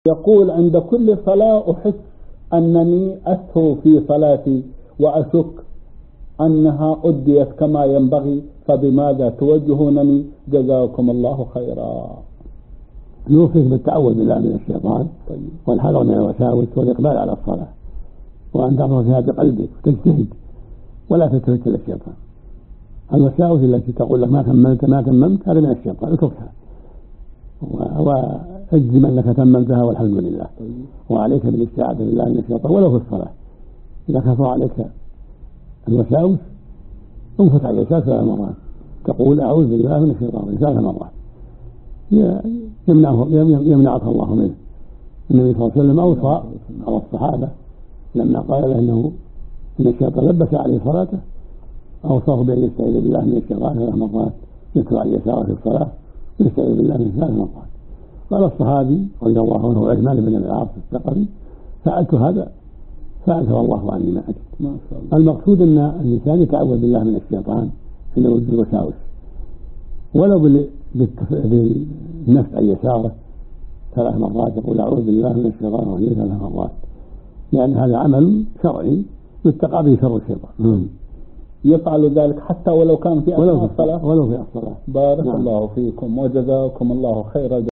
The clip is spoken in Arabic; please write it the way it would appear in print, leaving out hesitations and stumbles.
يقول عند كل صلاة أحس أنني أسهو في صلاتي وأشك أنها أديت كما ينبغي، فبماذا توجهونني؟ جزاكم الله خيرا. نوصيك بالتعوذ بالله من الشيطان والحذر من الوساوس والإقبال على الصلاة، وأن تنظر فيها بقلبك وتجتهد ولا تلتفت إلى الشيطان. الوساوس التي تقول لك ما تممت هذا من الشيطان، اتركها واجزم أنك تممتها والحمد لله. وعليك بالاستعاذة بالله من الشيطان ولو في الصلاة. إذا كثر عليك الوساوس انفت على اليسار 3 مرات، تقول أعوذ بالله من الشيطان 3 مرات يمنعك الله منه. النبي صلى الله عليه وسلم أوصى على الصحابة لما قال له إن الشيطان لبس عليه صلاته، أوصاه بأن يستعيذ بالله من الشيطان 3 مرات، يتلو على اليسار في الصلاة ويستعيذ بالله من 3 مرات. قال الصحابي رضي الله عنه عثمان بن العاص الثقفي: فعلت هذا فأنزل الله عني ما أجد. المقصود أن الإنسان يتعوذ بالله من الشيطان حين يوجد الوساوس، ولو بالنفس عن يساره 3 مرات، يقول أعوذ بالله من الشيطان الرجيم 3 مرات، لأن هذا عمل شرعي يتقى به شر الشيطان. يفعل ذلك حتى ولو كان في أثناء الصلاة. ولو في الصلاة. بارك الله فيكم وجزاكم الله خيرا.